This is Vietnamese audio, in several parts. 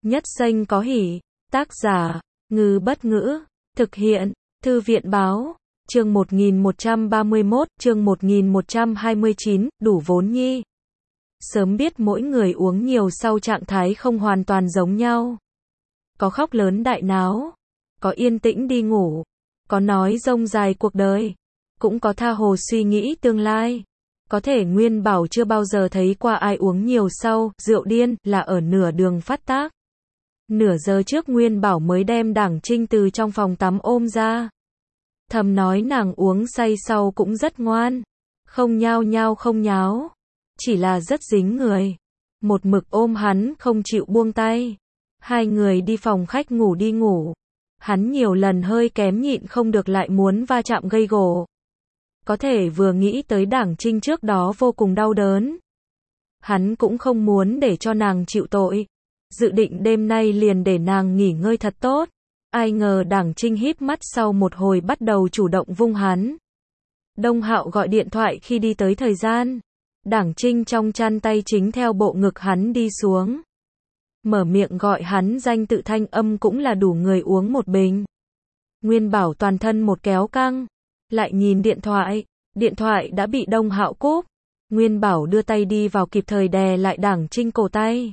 Nhất xanh có hỉ. Tác giả, Ngư Bất Ngữ. Thực hiện, Thư viện Báo. Chương 1131, chương 1129, đủ vốn nhi. Sớm biết mỗi người uống nhiều sau trạng thái không hoàn toàn giống nhau. Có khóc lớn đại náo, có yên tĩnh đi ngủ, có nói rông dài cuộc đời, cũng có tha hồ suy nghĩ tương lai. Có thể Nguyên Bảo chưa bao giờ thấy qua ai uống nhiều sau rượu điên là ở nửa đường phát tác. Nửa giờ trước Nguyên Bảo mới đem Đảng Trinh từ trong phòng tắm ôm ra. Thầm nói nàng uống say sau cũng rất ngoan, không nhao nhao không nháo, chỉ là rất dính người. Một mực ôm hắn không chịu buông tay. Hai người đi phòng khách ngủ đi ngủ. Hắn nhiều lần hơi kém nhịn không được lại muốn va chạm gây gổ. Có thể vừa nghĩ tới Đảng Trinh trước đó vô cùng đau đớn. Hắn cũng không muốn để cho nàng chịu tội. Dự định đêm nay liền để nàng nghỉ ngơi thật tốt. Ai ngờ Đảng Trinh híp mắt sau một hồi bắt đầu chủ động vung hắn. Đông Hạo gọi điện thoại khi đi tới thời gian. Đảng Trinh trong chăn tay chính theo bộ ngực hắn đi xuống. Mở miệng gọi hắn danh tự thanh âm cũng là đủ người uống một bình. Nguyên Bảo toàn thân một kéo căng. Lại nhìn điện thoại đã bị Đông Hạo cúp. Nguyên Bảo đưa tay đi vào kịp thời đè lại Đảng Trinh cổ tay.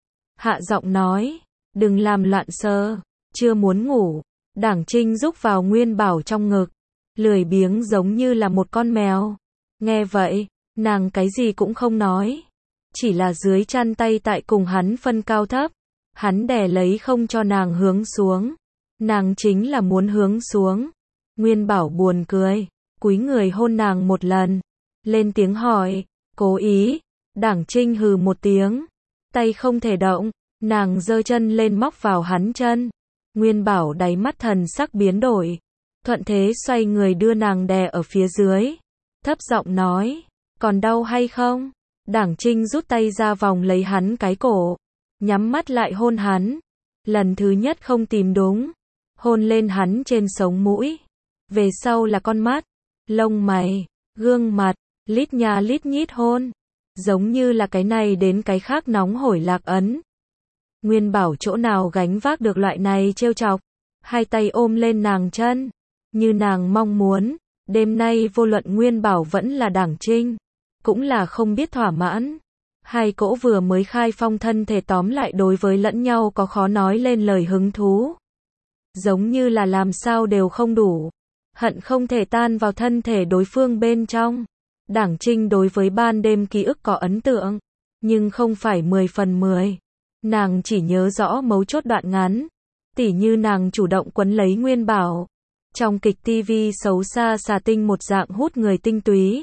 Hạ giọng nói, đừng làm loạn sơ, chưa muốn ngủ. Đảng Trinh rúc vào Nguyên Bảo trong ngực, lười biếng giống như là một con mèo. Nghe vậy, nàng cái gì cũng không nói, chỉ là dưới chăn tay tại cùng hắn phân cao thấp. Hắn đè lấy không cho nàng hướng xuống, nàng chính là muốn hướng xuống. Nguyên Bảo buồn cười, cúi người hôn nàng một lần, lên tiếng hỏi, cố ý. Đảng Trinh hừ một tiếng, tay không thể động, nàng giơ chân lên móc vào hắn chân. Nguyên Bảo đáy mắt thần sắc biến đổi, thuận thế xoay người đưa nàng đè ở phía dưới, thấp giọng nói, còn đau hay không? Đảng Trinh rút tay ra vòng lấy hắn cái cổ, nhắm mắt lại hôn hắn. Lần thứ nhất không tìm đúng, hôn lên hắn trên sống mũi, về sau là con mắt, lông mày, gương mặt, lít nha lít nhít hôn, giống như là cái này đến cái khác nóng hổi lạc ấn. Nguyên Bảo chỗ nào gánh vác được loại này trêu chọc, hai tay ôm lên nàng chân, như nàng mong muốn. Đêm nay vô luận Nguyên Bảo vẫn là Đảng Trinh, cũng là không biết thỏa mãn. Hai cỗ vừa mới khai phong thân thể tóm lại đối với lẫn nhau có khó nói lên lời hứng thú. Giống như là làm sao đều không đủ, hận không thể tan vào thân thể đối phương bên trong. Đảng Trinh đối với ban đêm ký ức có ấn tượng, nhưng không phải 10 phần 10. Nàng chỉ nhớ rõ mấu chốt đoạn ngắn, tỉ như nàng chủ động quấn lấy Nguyên Bảo. Trong kịch TV xấu xa xà tinh một dạng hút người tinh túy.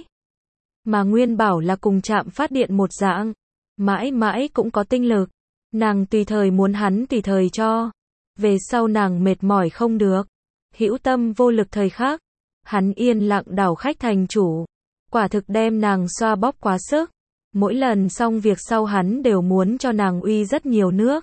Mà Nguyên Bảo là cùng chạm phát điện một dạng, mãi mãi cũng có tinh lực. Nàng tùy thời muốn hắn tùy thời cho. Về sau nàng mệt mỏi không được, hữu tâm vô lực thời khắc, hắn yên lặng đảo khách thành chủ. Quả thực đem nàng xoa bóp quá sức. Mỗi lần xong việc sau hắn đều muốn cho nàng uy rất nhiều nước.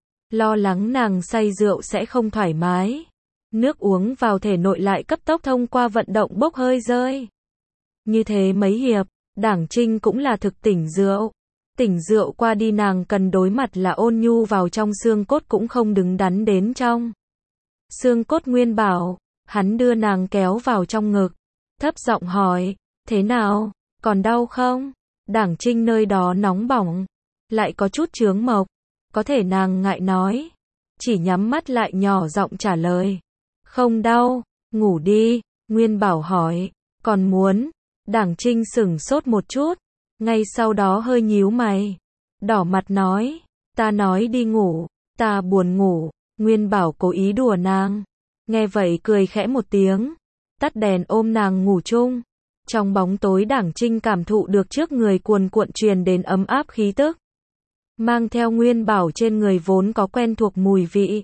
Lo lắng nàng say rượu sẽ không thoải mái. Nước uống vào thể nội lại cấp tốc thông qua vận động bốc hơi rơi. Như thế mấy hiệp, Đảng Trinh cũng là thực tỉnh rượu. Tỉnh rượu qua đi nàng cần đối mặt là ôn nhu vào trong xương cốt cũng không đứng đắn đến trong xương cốt Nguyên Bảo. Hắn đưa nàng kéo vào trong ngực, thấp giọng hỏi, thế nào, còn đau không? Đảng Trinh nơi đó nóng bỏng, lại có chút chướng mộc, có thể nàng ngại nói, chỉ nhắm mắt lại nhỏ giọng trả lời, không đau, ngủ đi. Nguyên Bảo hỏi, còn muốn? Đảng Trinh sửng sốt một chút, ngay sau đó hơi nhíu mày, đỏ mặt nói, ta nói đi ngủ, ta buồn ngủ. Nguyên Bảo cố ý đùa nàng, nghe vậy cười khẽ một tiếng, tắt đèn ôm nàng ngủ chung. Trong bóng tối Đảng Trinh cảm thụ được trước người cuồn cuộn truyền đến ấm áp khí tức, mang theo Nguyên Bảo trên người vốn có quen thuộc mùi vị.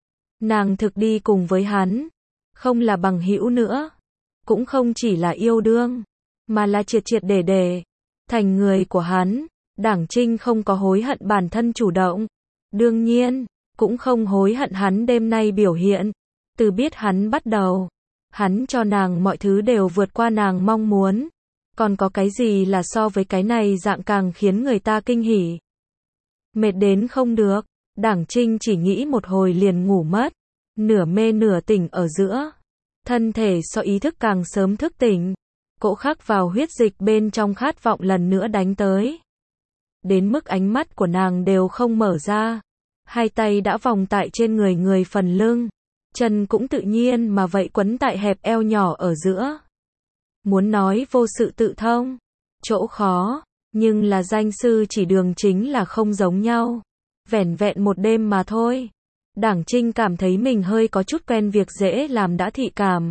Nàng thực đi cùng với hắn, không là bằng hữu nữa, cũng không chỉ là yêu đương, mà là triệt triệt để thành người của hắn. Đảng Trinh không có hối hận bản thân chủ động, đương nhiên, cũng không hối hận hắn đêm nay biểu hiện. Từ biết hắn bắt đầu, hắn cho nàng mọi thứ đều vượt qua nàng mong muốn. Còn có cái gì là so với cái này dạng càng khiến người ta kinh hỉ. Mệt đến không được, Đảng Trinh chỉ nghĩ một hồi liền ngủ mất, nửa mê nửa tỉnh ở giữa. Thân thể so ý thức càng sớm thức tỉnh, cỗ khắc vào huyết dịch bên trong khát vọng lần nữa đánh tới. Đến mức ánh mắt của nàng đều không mở ra, hai tay đã vòng tại trên người người phần lưng, chân cũng tự nhiên mà vậy quấn tại hẹp eo nhỏ ở giữa. Muốn nói vô sự tự thông, chỗ khó, nhưng là danh sư chỉ đường chính là không giống nhau. Vẻn vẹn một đêm mà thôi. Đảng Trinh cảm thấy mình hơi có chút quen việc dễ làm đã thị cảm.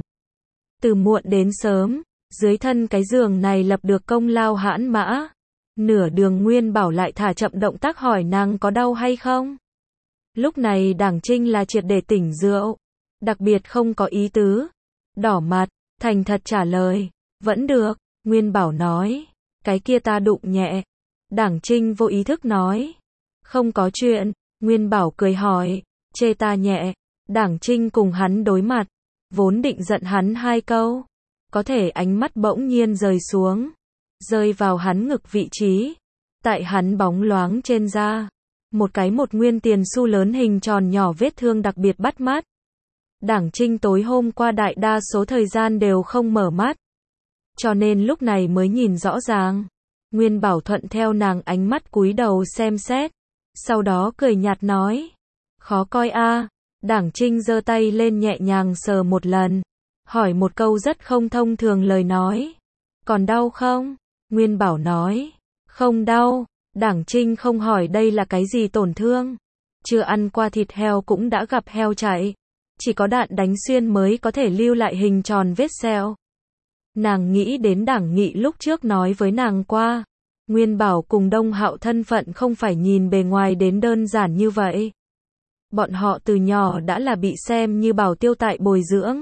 Từ muộn đến sớm, dưới thân cái giường này lập được công lao hãn mã. Nửa đường Nguyên Bảo lại thả chậm động tác hỏi nàng có đau hay không. Lúc này Đảng Trinh là triệt để tỉnh rượu, đặc biệt không có ý tứ. Đỏ mặt, thành thật trả lời, vẫn được. Nguyên Bảo nói, cái kia ta đụng nhẹ. Đảng Trinh vô ý thức nói, không có chuyện. Nguyên Bảo cười hỏi, chê ta nhẹ. Đảng Trinh cùng hắn đối mặt, vốn định giận hắn hai câu, có thể ánh mắt bỗng nhiên rời xuống, rơi vào hắn ngực vị trí, tại hắn bóng loáng trên da, một nguyên tiền xu lớn hình tròn nhỏ vết thương đặc biệt bắt mắt. Đảng Trinh tối hôm qua đại đa số thời gian đều không mở mắt, cho nên lúc này mới nhìn rõ ràng. Nguyên Bảo thuận theo nàng ánh mắt cúi đầu xem xét, sau đó cười nhạt nói, khó coi a. Đảng Trinh giơ tay lên nhẹ nhàng sờ một lần, hỏi một câu rất không thông thường lời nói, còn đau không? Nguyên Bảo nói, không đau. Đảng Trinh không hỏi đây là cái gì tổn thương, chưa ăn qua thịt heo cũng đã gặp heo chạy, chỉ có đạn đánh xuyên mới có thể lưu lại hình tròn vết sẹo. Nàng nghĩ đến Đảng Nghị lúc trước nói với nàng qua, Nguyên Bảo cùng Đông Hạo thân phận không phải nhìn bề ngoài đến đơn giản như vậy. Bọn họ từ nhỏ đã là bị xem như bảo tiêu tại bồi dưỡng.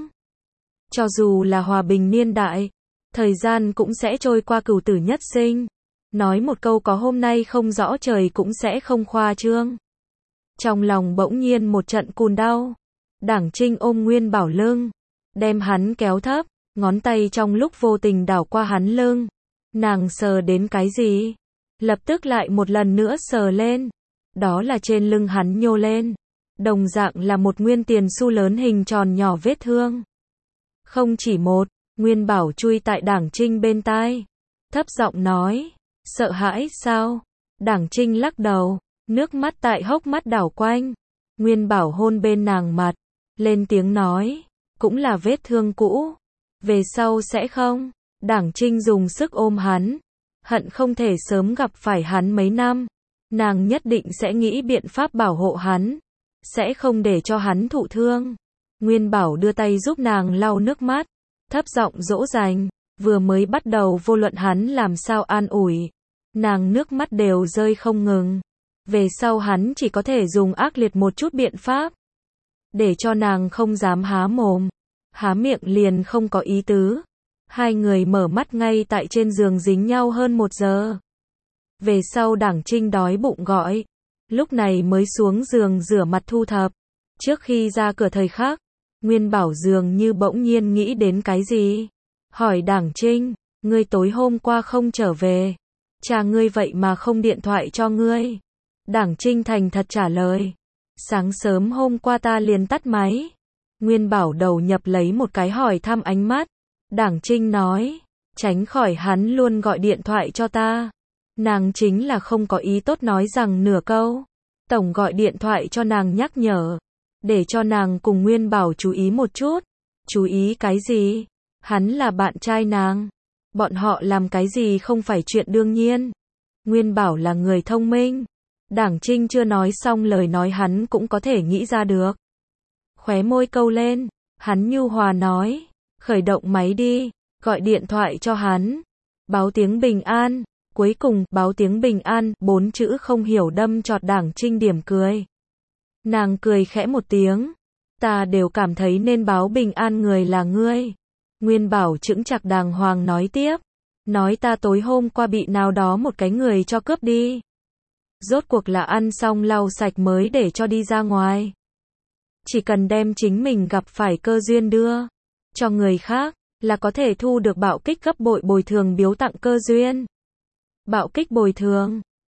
Cho dù là hòa bình niên đại, thời gian cũng sẽ trôi qua cửu tử nhất sinh. Nói một câu có hôm nay không rõ trời cũng sẽ không khoa trương. Trong lòng bỗng nhiên một trận cùn đau. Đảng Trinh ôm Nguyên Bảo lưng, đem hắn kéo thấp, ngón tay trong lúc vô tình đảo qua hắn lưng. Nàng sờ đến cái gì? Lập tức lại một lần nữa sờ lên. Đó là trên lưng hắn nhô lên. Đồng dạng là một nguyên tiền xu lớn hình tròn nhỏ vết thương. Không chỉ một, Nguyên Bảo chui tại Đảng Trinh bên tai, thấp giọng nói, sợ hãi sao? Đảng Trinh lắc đầu, nước mắt tại hốc mắt đảo quanh. Nguyên Bảo hôn bên nàng mặt, lên tiếng nói, cũng là vết thương cũ, về sau sẽ không. Đảng Trinh dùng sức ôm hắn, hận không thể sớm gặp phải hắn mấy năm. Nàng nhất định sẽ nghĩ biện pháp bảo hộ hắn, sẽ không để cho hắn thụ thương. Nguyên Bảo đưa tay giúp nàng lau nước mắt, thấp giọng dỗ dành, vừa mới bắt đầu vô luận hắn làm sao an ủi, nàng nước mắt đều rơi không ngừng. Về sau hắn chỉ có thể dùng ác liệt một chút biện pháp, để cho nàng không dám há mồm, há miệng liền không có ý tứ. Hai người mở mắt ngay tại trên giường dính nhau hơn 1 giờ. Về sau Đảng Trinh đói bụng gọi, lúc này mới xuống giường rửa mặt thu thập. Trước khi ra cửa thời khắc, Nguyên Bảo dường như bỗng nhiên nghĩ đến cái gì. Hỏi Đảng Trinh, ngươi tối hôm qua không trở về, cha ngươi vậy mà không điện thoại cho ngươi. Đảng Trinh thành thật trả lời, sáng sớm hôm qua ta liền tắt máy. Nguyên Bảo đầu nhập lấy một cái hỏi thăm ánh mắt. Đảng Trinh nói, tránh khỏi hắn luôn gọi điện thoại cho ta. Nàng chính là không có ý tốt nói rằng nửa câu. Tổng gọi điện thoại cho nàng nhắc nhở, để cho nàng cùng Nguyên Bảo chú ý một chút. Chú ý cái gì? Hắn là bạn trai nàng. Bọn họ làm cái gì không phải chuyện đương nhiên. Nguyên Bảo là người thông minh. Đảng Trinh chưa nói xong lời nói hắn cũng có thể nghĩ ra được. Khóe môi câu lên, hắn nhu hòa nói, khởi động máy đi, gọi điện thoại cho hắn. Báo tiếng bình an. Cuối cùng, báo tiếng bình an, 4 chữ không hiểu đâm chọt Đảng Trinh điểm cười. Nàng cười khẽ một tiếng. Ta đều cảm thấy nên báo bình an người là ngươi. Nguyên Bảo chững chạc đàng hoàng nói tiếp. Nói ta tối hôm qua bị nào đó một cái người cho cướp đi. Rốt cuộc là ăn xong lau sạch mới để cho đi ra ngoài. Chỉ cần đem chính mình gặp phải cơ duyên đưa cho người khác, là có thể thu được bạo kích gấp bội bồi thường biếu tặng cơ duyên. Bạo kích bồi thường.